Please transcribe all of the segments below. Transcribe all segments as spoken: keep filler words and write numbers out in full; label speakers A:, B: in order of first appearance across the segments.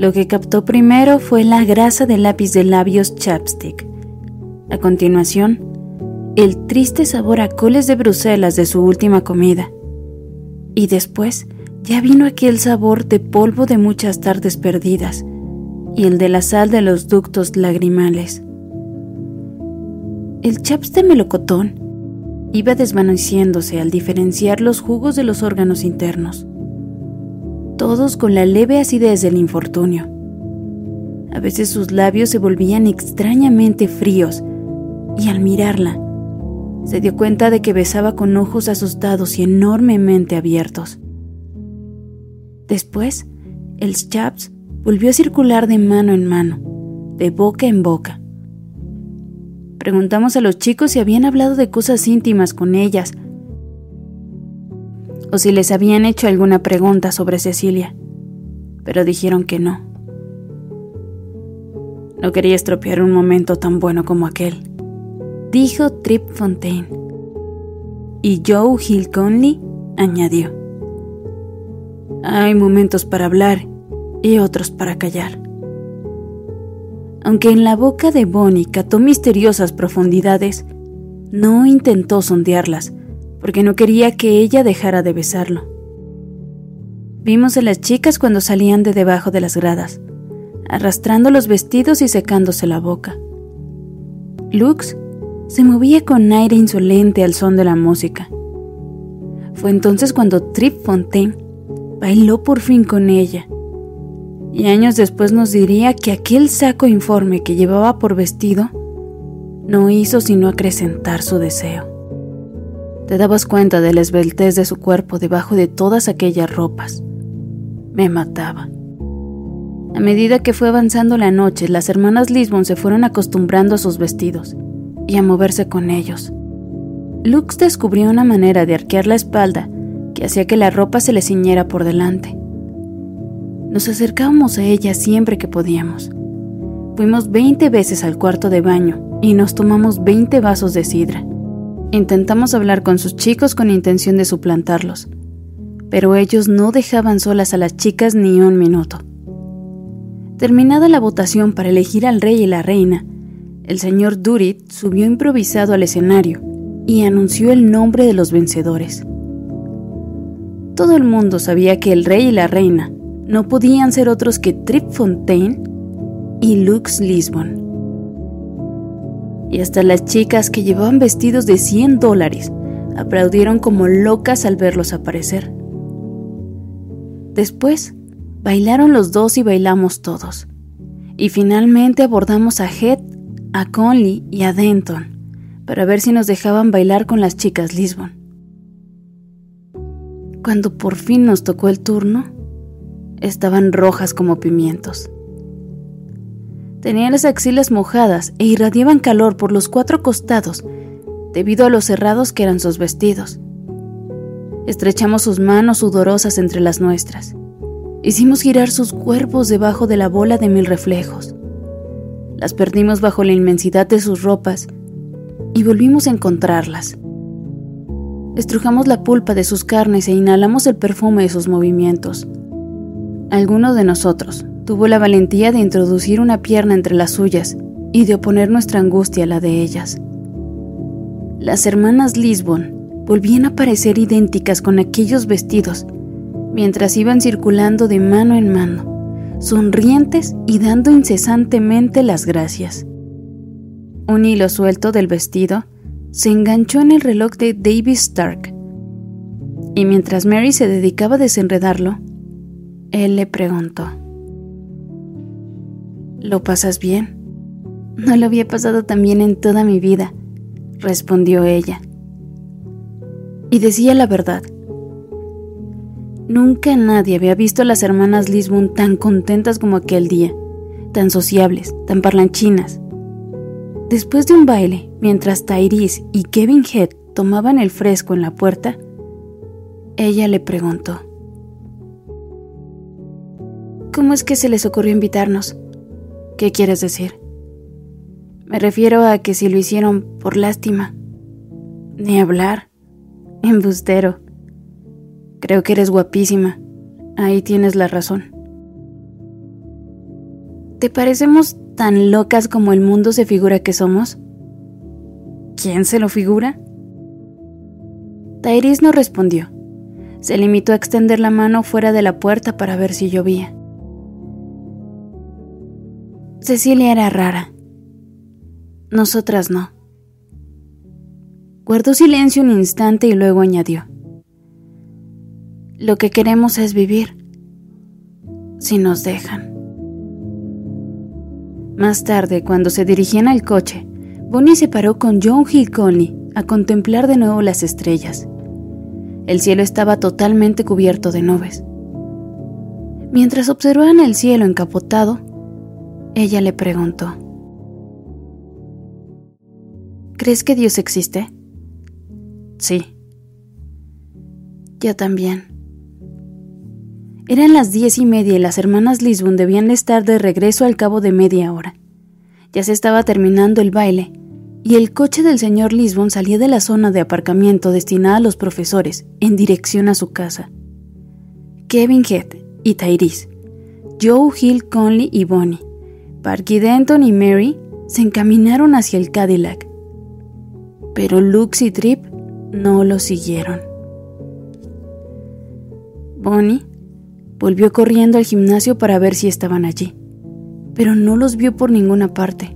A: Lo que captó primero fue la grasa del lápiz de labios chapstick. A continuación, el triste sabor a coles de Bruselas de su última comida. Y después ya vino aquel sabor de polvo de muchas tardes perdidas y el de la sal de los ductos lagrimales. El chaps de melocotón iba desvaneciéndose al diferenciar los jugos de los órganos internos, todos con la leve acidez del infortunio. A veces sus labios se volvían extrañamente fríos y al mirarla, se dio cuenta de que besaba con ojos asustados y enormemente abiertos. Después, el chaps volvió a circular de mano en mano, de boca en boca. Preguntamos a los chicos si habían hablado de cosas íntimas con ellas o si les habían hecho alguna pregunta sobre Cecilia, pero dijeron que no. No quería estropear un momento tan bueno como aquel, dijo Trip Fontaine. Y Joe Hill Conley añadió: hay momentos para hablar y otros para callar. Aunque en la boca de Bonnie cató misteriosas profundidades, no intentó sondearlas, porque no quería que ella dejara de besarlo. Vimos a las chicas cuando salían de debajo de las gradas, arrastrando los vestidos y secándose la boca. Lux se movía con aire insolente al son de la música. Fue entonces cuando Trip Fontaine bailó por fin con ella, y años después nos diría que aquel saco informe que llevaba por vestido no hizo sino acrecentar su deseo. Te dabas cuenta de la esbeltez de su cuerpo debajo de todas aquellas ropas. Me mataba. A medida que fue avanzando la noche, las hermanas Lisbon se fueron acostumbrando a sus vestidos y a moverse con ellos. Lux descubrió una manera de arquear la espalda que hacía que la ropa se le ciñera por delante. Nos acercábamos a ella siempre que podíamos. Fuimos veinte veces al cuarto de baño y nos tomamos veinte vasos de sidra. Intentamos hablar con sus chicos con intención de suplantarlos, pero ellos no dejaban solas a las chicas ni un minuto. Terminada la votación para elegir al rey y la reina, el señor Durit subió improvisado al escenario y anunció el nombre de los vencedores. Todo el mundo sabía que el rey y la reina no podían ser otros que Trip Fontaine y Lux Lisbon. Y hasta las chicas que llevaban vestidos de cien dólares aplaudieron como locas al verlos aparecer. Después, bailaron los dos y bailamos todos. Y finalmente abordamos a Head, a Conley y a Denton para ver si nos dejaban bailar con las chicas Lisbon. Cuando por fin nos tocó el turno, estaban rojas como pimientos. Tenían las axilas mojadas e irradiaban calor por los cuatro costados debido a lo cerrados que eran sus vestidos. Estrechamos sus manos sudorosas entre las nuestras. Hicimos girar sus cuerpos debajo de la bola de mil reflejos. Las perdimos bajo la inmensidad de sus ropas y volvimos a encontrarlas. Estrujamos la pulpa de sus carnes e inhalamos el perfume de sus movimientos. Alguno de nosotros tuvo la valentía de introducir una pierna entre las suyas y de oponer nuestra angustia a la de ellas. Las hermanas Lisbon volvían a parecer idénticas con aquellos vestidos, mientras iban circulando de mano en mano, sonrientes y dando incesantemente las gracias. Un hilo suelto del vestido se enganchó en el reloj de David Stark, y mientras Mary se dedicaba a desenredarlo, él le preguntó: ¿Lo pasas bien? No lo había pasado tan bien en toda mi vida, respondió ella. Y decía la verdad. Nunca nadie había visto a las hermanas Lisbon tan contentas como aquel día, tan sociables, tan parlanchinas. Después de un baile, mientras Tyrese y Kevin Head tomaban el fresco en la puerta, ella le preguntó: ¿Cómo es que se les ocurrió invitarnos? ¿Qué quieres decir? Me refiero a que si lo hicieron por lástima. Ni hablar. Embustero. Creo que eres guapísima. Ahí tienes la razón. ¿Te parecemos tan locas como el mundo se figura que somos? ¿Quién se lo figura? Tyrese no respondió. Se limitó a extender la mano fuera de la puerta para ver si llovía. Cecilia era rara. Nosotras no. Guardó silencio un instante y luego añadió: Lo que queremos es vivir, si nos dejan. Más tarde, cuando se dirigían al coche, Bonnie se paró con John Hill Conley a contemplar de nuevo las estrellas. El cielo estaba totalmente cubierto de nubes. Mientras observaban el cielo encapotado, ella le preguntó: ¿Crees que Dios existe? Sí. Yo también. Eran las diez y media y las hermanas Lisbon debían estar de regreso al cabo de media hora. Ya se estaba terminando el baile y el coche del señor Lisbon salía de la zona de aparcamiento destinada a los profesores en dirección a su casa. Kevin Head y Tyrese, Joe Hill Conley y Bonnie, Parky Denton y Mary se encaminaron hacia el Cadillac, pero Lux y Trip no lo siguieron. Bonnie volvió corriendo al gimnasio para ver si estaban allí, pero no los vio por ninguna parte.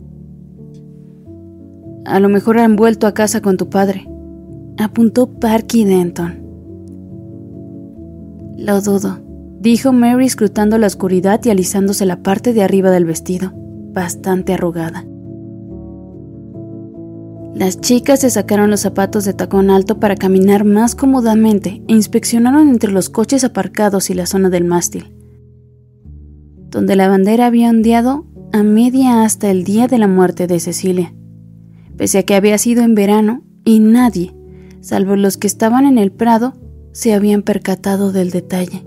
A: A lo mejor han vuelto a casa con tu padre, apuntó Parky Denton. Lo dudo, dijo Mary escrutando la oscuridad y alisándose la parte de arriba del vestido, bastante arrugada. Las chicas se sacaron los zapatos de tacón alto para caminar más cómodamente e inspeccionaron entre los coches aparcados y la zona del mástil, donde la bandera había ondeado a media asta el día de la muerte de Cecilia, pese a que había sido en verano y nadie, salvo los que estaban en el prado, se habían percatado del detalle.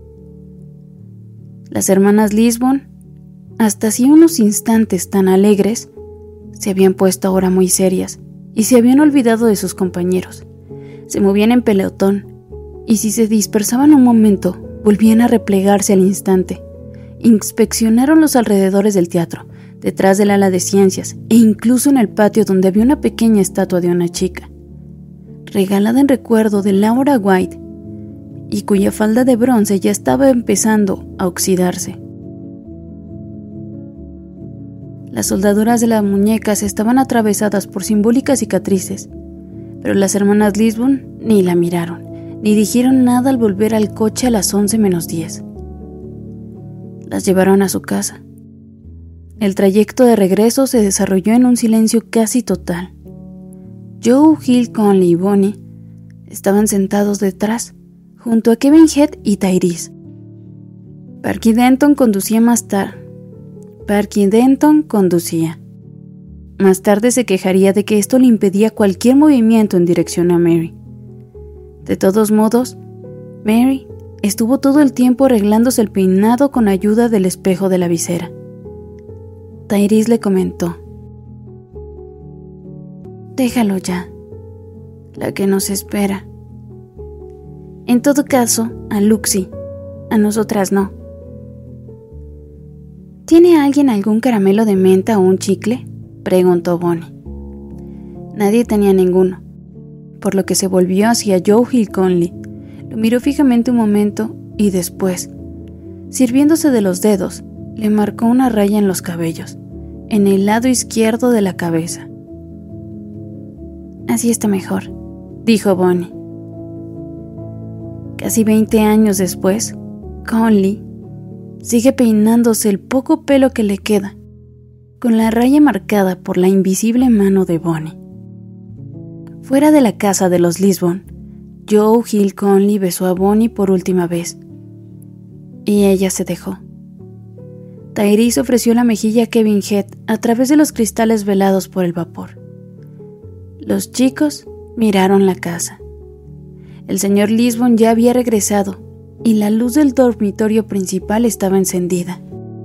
A: Las hermanas Lisbon, hasta hacía unos instantes tan alegres, se habían puesto ahora muy serias y se habían olvidado de sus compañeros. Se movían en pelotón y si se dispersaban un momento, volvían a replegarse al instante. Inspeccionaron los alrededores del teatro, detrás del ala de ciencias e incluso en el patio donde había una pequeña estatua de una chica, regalada en recuerdo de Laura White y cuya falda de bronce ya estaba empezando a oxidarse. Las soldaduras de las muñecas estaban atravesadas por simbólicas cicatrices, pero las hermanas Lisbon ni la miraron, ni dijeron nada al volver al coche a las once menos diez. Las llevaron a su casa. El trayecto de regreso se desarrolló en un silencio casi total. Joe Hill Conley y Bonnie estaban sentados detrás, junto a Kevin Head y Tyrese. Parky Denton conducía más tarde. Parky Denton conducía. Más tarde se quejaría de que esto le impedía cualquier movimiento en dirección a Mary. De todos modos, Mary estuvo todo el tiempo arreglándose el peinado con ayuda del espejo de la visera. Tyrese le comentó: Déjalo ya, la que nos espera. En todo caso, a Luxie, a nosotras no. ¿Tiene alguien algún caramelo de menta o un chicle?, preguntó Bonnie. Nadie tenía ninguno, por lo que se volvió hacia Joe Hill Conley, lo miró fijamente un momento y después, sirviéndose de los dedos, le marcó una raya en los cabellos, en el lado izquierdo de la cabeza. Así está mejor, dijo Bonnie. Casi veinte años después, Conley sigue peinándose el poco pelo que le queda, con la raya marcada por la invisible mano de Bonnie. Fuera de la casa de los Lisbon, Joe Hill Conley besó a Bonnie por última vez, y ella se dejó. Tyrese ofreció la mejilla a Kevin Head a través de los cristales velados por el vapor. Los chicos miraron la casa. El señor Lisbon ya había regresado, y la luz del dormitorio principal estaba encendida.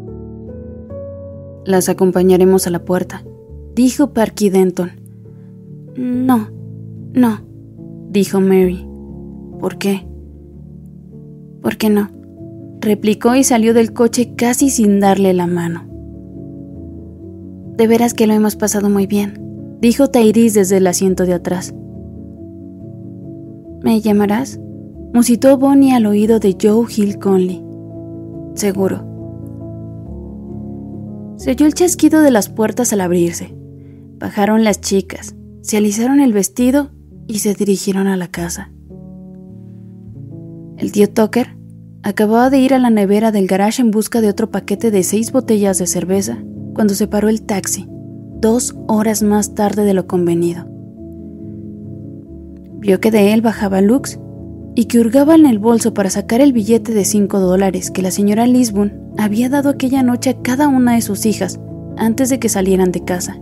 A: Las acompañaremos a la puerta, dijo Parky Denton. No, no, dijo Mary. ¿Por qué? ¿Por qué no? replicó y salió del coche casi sin darle la mano. De veras que lo hemos pasado muy bien, dijo Tyrese desde el asiento de atrás. ¿Me llamarás?, musitó Bonnie al oído de Joe Hill Conley. Seguro. Se oyó el chasquido de las puertas al abrirse. Bajaron las chicas, se alisaron el vestido y se dirigieron a la casa. El tío Tucker acababa de ir a la nevera del garage en busca de otro paquete de seis botellas de cerveza cuando se paró el taxi, dos horas más tarde de lo convenido. Vio que de él bajaba Lux y que hurgaba en el bolso para sacar el billete de cinco dólares que la señora Lisbon había dado aquella noche a cada una de sus hijas antes de que salieran de casa.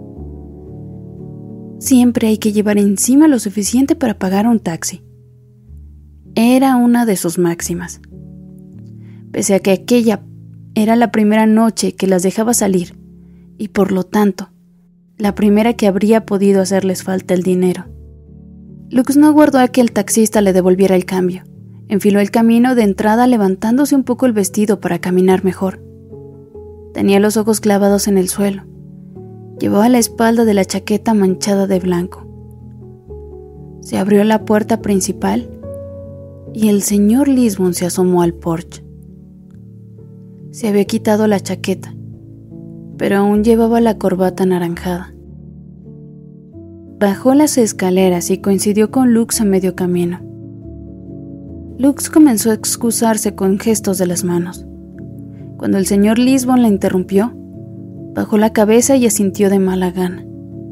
A: Siempre hay que llevar encima lo suficiente para pagar un taxi. Era una de sus máximas. Pese a que aquella era la primera noche que las dejaba salir, y por lo tanto, la primera que habría podido hacerles falta el dinero. Lux no aguardó a que el taxista le devolviera el cambio. Enfiló el camino de entrada levantándose un poco el vestido para caminar mejor. Tenía los ojos clavados en el suelo. Llevaba la espalda de la chaqueta manchada de blanco. Se abrió la puerta principal y el señor Lisbon se asomó al porche. Se había quitado la chaqueta, pero aún llevaba la corbata anaranjada. Bajó las escaleras y coincidió con Lux a medio camino. Lux comenzó a excusarse con gestos de las manos. Cuando el señor Lisbon la interrumpió, bajó la cabeza y asintió de mala gana.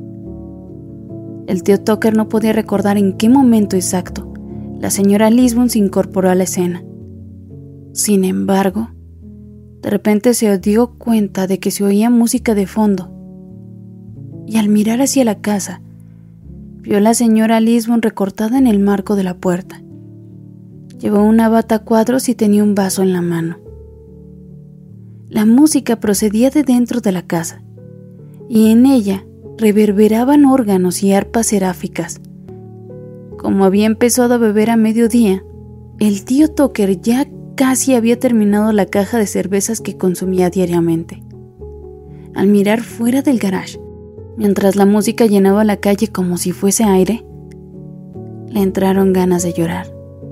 A: El tío Tucker no podía recordar en qué momento exacto la señora Lisbon se incorporó a la escena. Sin embargo, de repente se dio cuenta de que se oía música de fondo, y al mirar hacia la casa, vio a la señora Lisbon recortada en el marco de la puerta. Llevaba una bata a cuadros y tenía un vaso en la mano. La música procedía de dentro de la casa, y en ella reverberaban órganos y arpas seráficas. Como había empezado a beber a mediodía, el tío Tucker ya casi había terminado la caja de cervezas que consumía diariamente. Al mirar fuera del garage, mientras la música llenaba la calle como si fuese aire, le entraron ganas de llorar.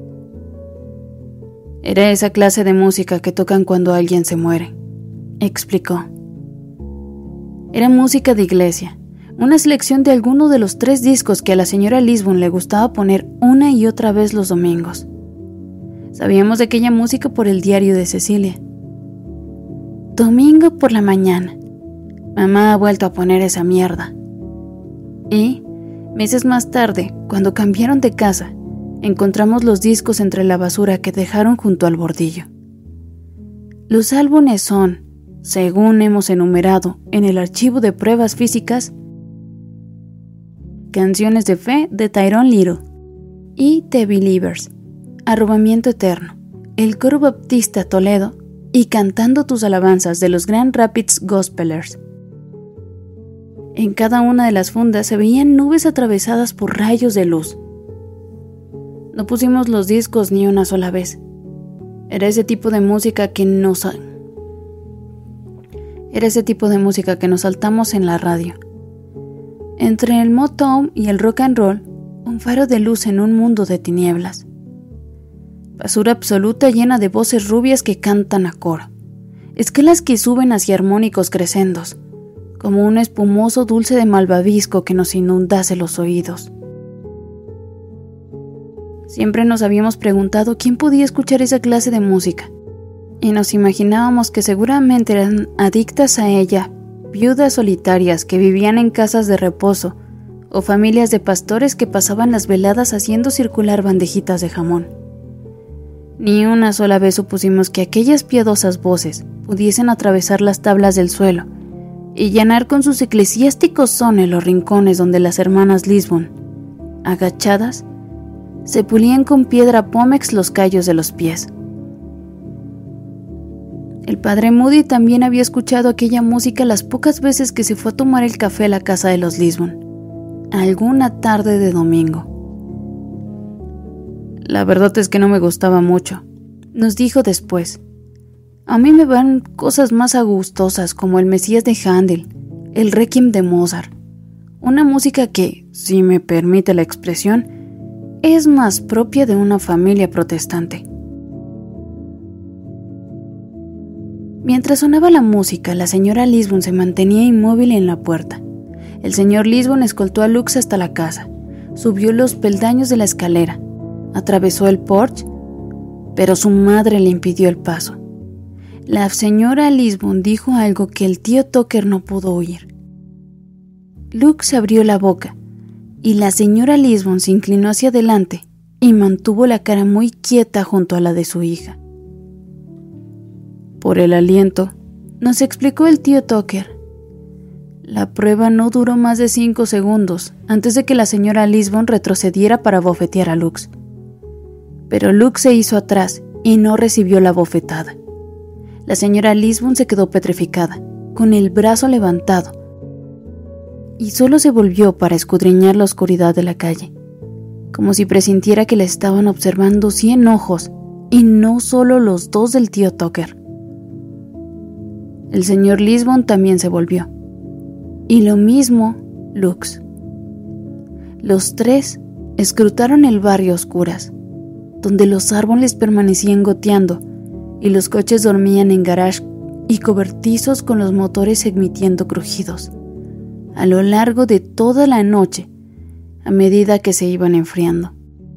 A: Era esa clase de música que tocan cuando alguien se muere, explicó. Era música de iglesia, una selección de alguno de los tres discos que a la señora Lisbon le gustaba poner una y otra vez los domingos. Sabíamos de aquella música por el diario de Cecilia. Domingo por la mañana. Mamá ha vuelto a poner esa mierda. Y, meses más tarde, cuando cambiaron de casa, encontramos los discos entre la basura que dejaron junto al bordillo. Los álbumes son, según hemos enumerado en el archivo de pruebas físicas, Canciones de Fe de Tyrone Little y The Believers, Arrobamiento Eterno, el Coro Baptista Toledo y Cantando tus alabanzas de los Grand Rapids Gospelers. En cada una de las fundas se veían nubes atravesadas por rayos de luz. No pusimos los discos ni una sola vez. Era ese tipo de música que nos... Era ese tipo de música que nos saltamos en la radio. Entre el Motown y el rock and roll, un faro de luz en un mundo de tinieblas. Basura absoluta llena de voces rubias que cantan a coro. Escalas que suben hacia armónicos crescendos, como un espumoso dulce de malvavisco que nos inundase los oídos. Siempre nos habíamos preguntado quién podía escuchar esa clase de música, y nos imaginábamos que seguramente eran adictas a ella, viudas solitarias que vivían en casas de reposo, o familias de pastores que pasaban las veladas haciendo circular bandejitas de jamón. Ni una sola vez supusimos que aquellas piadosas voces pudiesen atravesar las tablas del suelo y llenar con sus eclesiásticos sones los rincones donde las hermanas Lisbon, agachadas, se pulían con piedra pómex los callos de los pies. El padre Moody también había escuchado aquella música las pocas veces que se fue a tomar el café a la casa de los Lisbon, alguna tarde de domingo. La verdad es que no me gustaba mucho, nos dijo después, A mí me van cosas más agustosas como el Mesías de Händel, el Requiem de Mozart, una música que, si me permite la expresión, es más propia de una familia protestante. Mientras sonaba la música, la señora Lisbon se mantenía inmóvil en la puerta. El señor Lisbon escoltó a Lux hasta la casa, subió los peldaños de la escalera, atravesó el porche, pero su madre le impidió el paso. La señora Lisbon dijo algo que el tío Tucker no pudo oír. Lux abrió la boca y la señora Lisbon se inclinó hacia adelante y mantuvo la cara muy quieta junto a la de su hija. Por el aliento, nos explicó el tío Tucker. La prueba no duró más de cinco segundos antes de que la señora Lisbon retrocediera para bofetear a Lux. Pero Lux se hizo atrás y no recibió la bofetada. La señora Lisbon se quedó petrificada, con el brazo levantado, y solo se volvió para escudriñar la oscuridad de la calle, como si presintiera que la estaban observando cien ojos, y no solo los dos del tío Tucker. El señor Lisbon también se volvió, y lo mismo Lux. Los tres escrutaron el barrio a oscuras, donde los árboles permanecían goteando y los coches dormían en garage y cobertizos con los motores emitiendo crujidos, a lo largo de toda la noche, a medida que se iban enfriando.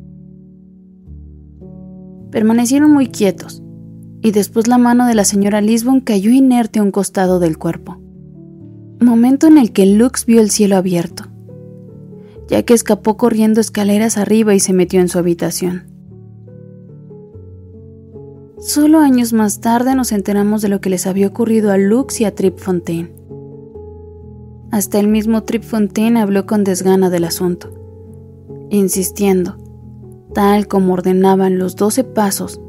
A: Permanecieron muy quietos, y después la mano de la señora Lisbon cayó inerte a un costado del cuerpo, momento en el que Lux vio el cielo abierto, ya que escapó corriendo escaleras arriba y se metió en su habitación. Solo años más tarde nos enteramos de lo que les había ocurrido a Lux y a Trip Fontaine. Hasta el mismo Trip Fontaine habló con desgana del asunto, insistiendo, tal como ordenaban los doce pasos,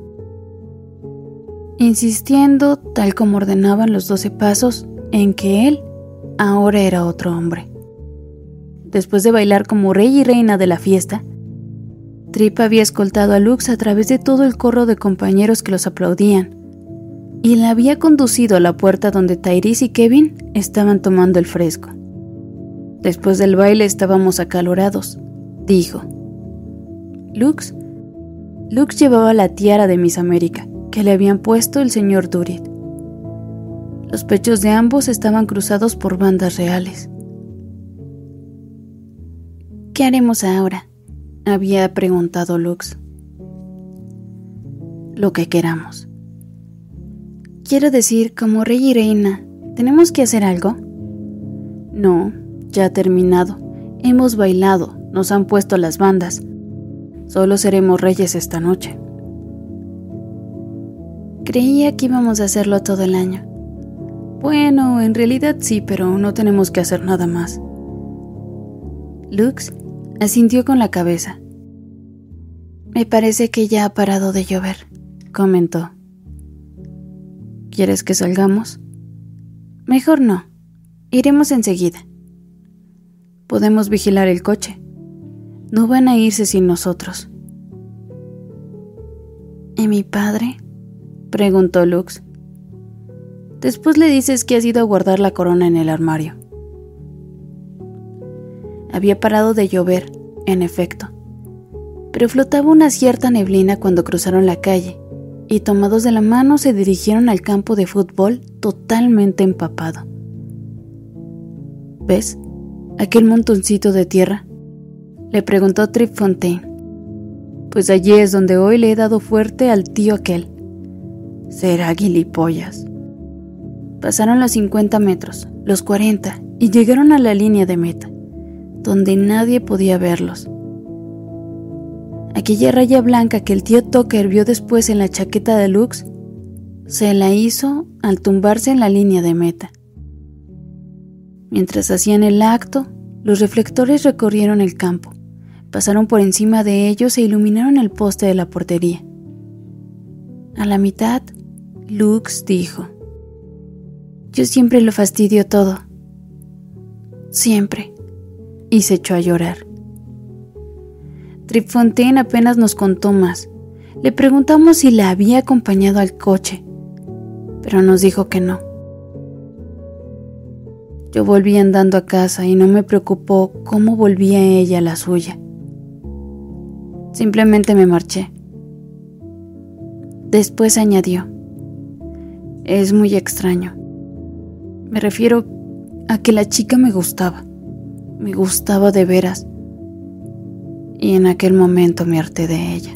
A: insistiendo tal como ordenaban los doce pasos en que él ahora era otro hombre. Después de bailar como rey y reina de la fiesta, Trip había escoltado a Lux a través de todo el corro de compañeros que los aplaudían y la había conducido a la puerta donde Tyrese y Kevin estaban tomando el fresco. Después del baile estábamos acalorados, dijo. Lux, Lux llevaba la tiara de Miss América que le habían puesto el señor Durit. Los pechos de ambos estaban cruzados por bandas reales. ¿Qué haremos ahora?, había preguntado Lux. Lo que queramos. Quiero decir, como rey y reina, ¿tenemos que hacer algo? No, ya ha terminado. Hemos bailado, nos han puesto las bandas. Solo seremos reyes esta noche. Creía que íbamos a hacerlo todo el año. Bueno, en realidad sí, pero no tenemos que hacer nada más. Lux asintió con la cabeza. Me parece que ya ha parado de llover, comentó. ¿Quieres que salgamos? Mejor no. Iremos enseguida. Podemos vigilar el coche. No van a irse sin nosotros. ¿Y mi padre?, preguntó Lux. Después le dices que has ido a guardar la corona en el armario. Había parado de llover, en efecto, pero flotaba una cierta neblina cuando cruzaron la calle y tomados de la mano se dirigieron al campo de fútbol totalmente empapado. ¿Ves aquel montoncito de tierra?, le preguntó Trip Fontaine. Pues allí es donde hoy le he dado fuerte al tío aquel. Será gilipollas. Pasaron los cincuenta metros, los cuarenta, y llegaron a la línea de meta, donde nadie podía verlos. Aquella raya blanca que el tío Tucker vio después en la chaqueta de Lux, se la hizo al tumbarse en la línea de meta. Mientras hacían el acto, los reflectores recorrieron el campo, pasaron por encima de ellos e iluminaron el poste de la portería. A la mitad, Lux dijo: yo siempre lo fastidio todo. Siempre. Y se echó a llorar. Trip Fontaine apenas nos contó más. Le preguntamos si la había acompañado al coche, pero nos dijo que no. Yo volví andando a casa y no me preocupó cómo volvía ella a la suya. Simplemente me marché. Después añadió: es muy extraño. Me refiero a que la chica me gustaba. Me gustaba de veras. Y en aquel momento me harté de ella.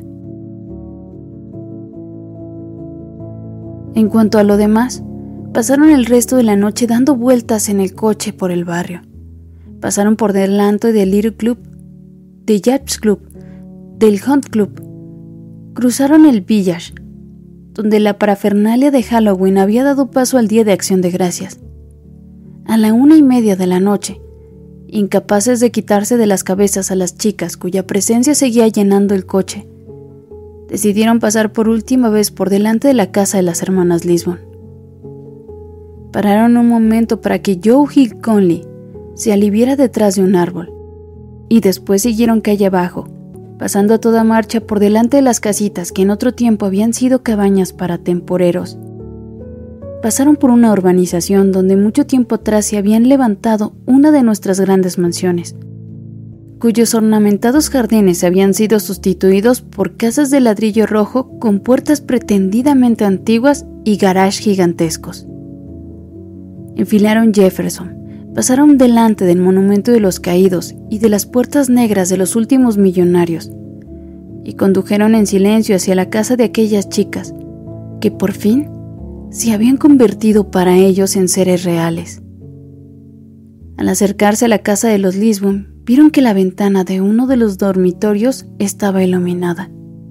A: En cuanto a lo demás, pasaron el resto de la noche dando vueltas en el coche por el barrio. Pasaron por delante del Little Club, del Yacht Club, del Hunt Club. Cruzaron el Village, donde la parafernalia de Halloween había dado paso al Día de Acción de Gracias. A la una y media de la noche, incapaces de quitarse de las cabezas a las chicas cuya presencia seguía llenando el coche, decidieron pasar por última vez por delante de la casa de las hermanas Lisbon. Pararon un momento para que Joe Hill Conley se aliviara detrás de un árbol, y después siguieron calle abajo, pasando a toda marcha por delante de las casitas que en otro tiempo habían sido cabañas para temporeros. Pasaron por una urbanización donde mucho tiempo atrás se habían levantado una de nuestras grandes mansiones, cuyos ornamentados jardines habían sido sustituidos por casas de ladrillo rojo con puertas pretendidamente antiguas y garages gigantescos. Enfilaron Jefferson, pasaron delante del monumento de los caídos y de las puertas negras de los últimos millonarios, y condujeron en silencio hacia la casa de aquellas chicas, que por fin se habían convertido para ellos en seres reales. Al acercarse a la casa de los Lisbon, vieron que la ventana de uno de los dormitorios estaba iluminada.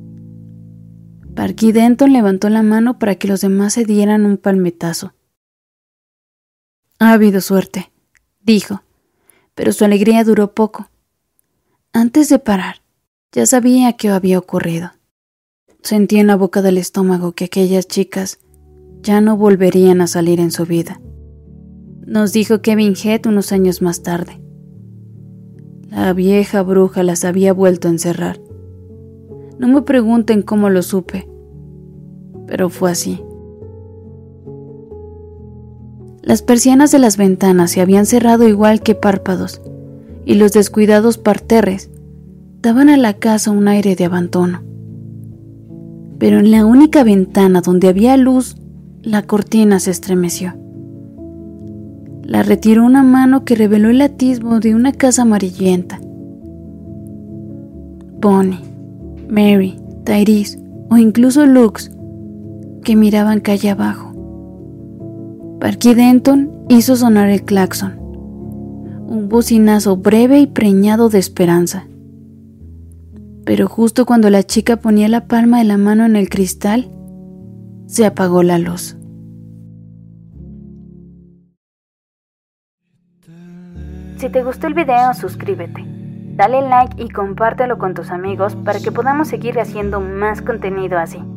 A: Parky Denton levantó la mano para que los demás se dieran un palmetazo. «Ha habido suerte», dijo, pero su alegría duró poco. Antes de parar, ya sabía qué había ocurrido. Sentía en la boca del estómago que aquellas chicas ya no volverían a salir en su vida. Nos dijo Kevin Head unos años más tarde. La vieja bruja las había vuelto a encerrar. No me pregunten cómo lo supe, pero fue así. Las persianas de las ventanas se habían cerrado igual que párpados, y los descuidados parterres daban a la casa un aire de abandono. Pero en la única ventana donde había luz, la cortina se estremeció. La retiró una mano que reveló el atisbo de una casa amarillenta. Bonnie, Mary, Tyrese o incluso Lux, que miraban calle abajo. Parky Denton hizo sonar el claxon, un bocinazo breve y preñado de esperanza. Pero justo cuando la chica ponía la palma de la mano en el cristal, se apagó la luz.
B: Si te gustó el video, suscríbete, dale like y compártelo con tus amigos para que podamos seguir haciendo más contenido así.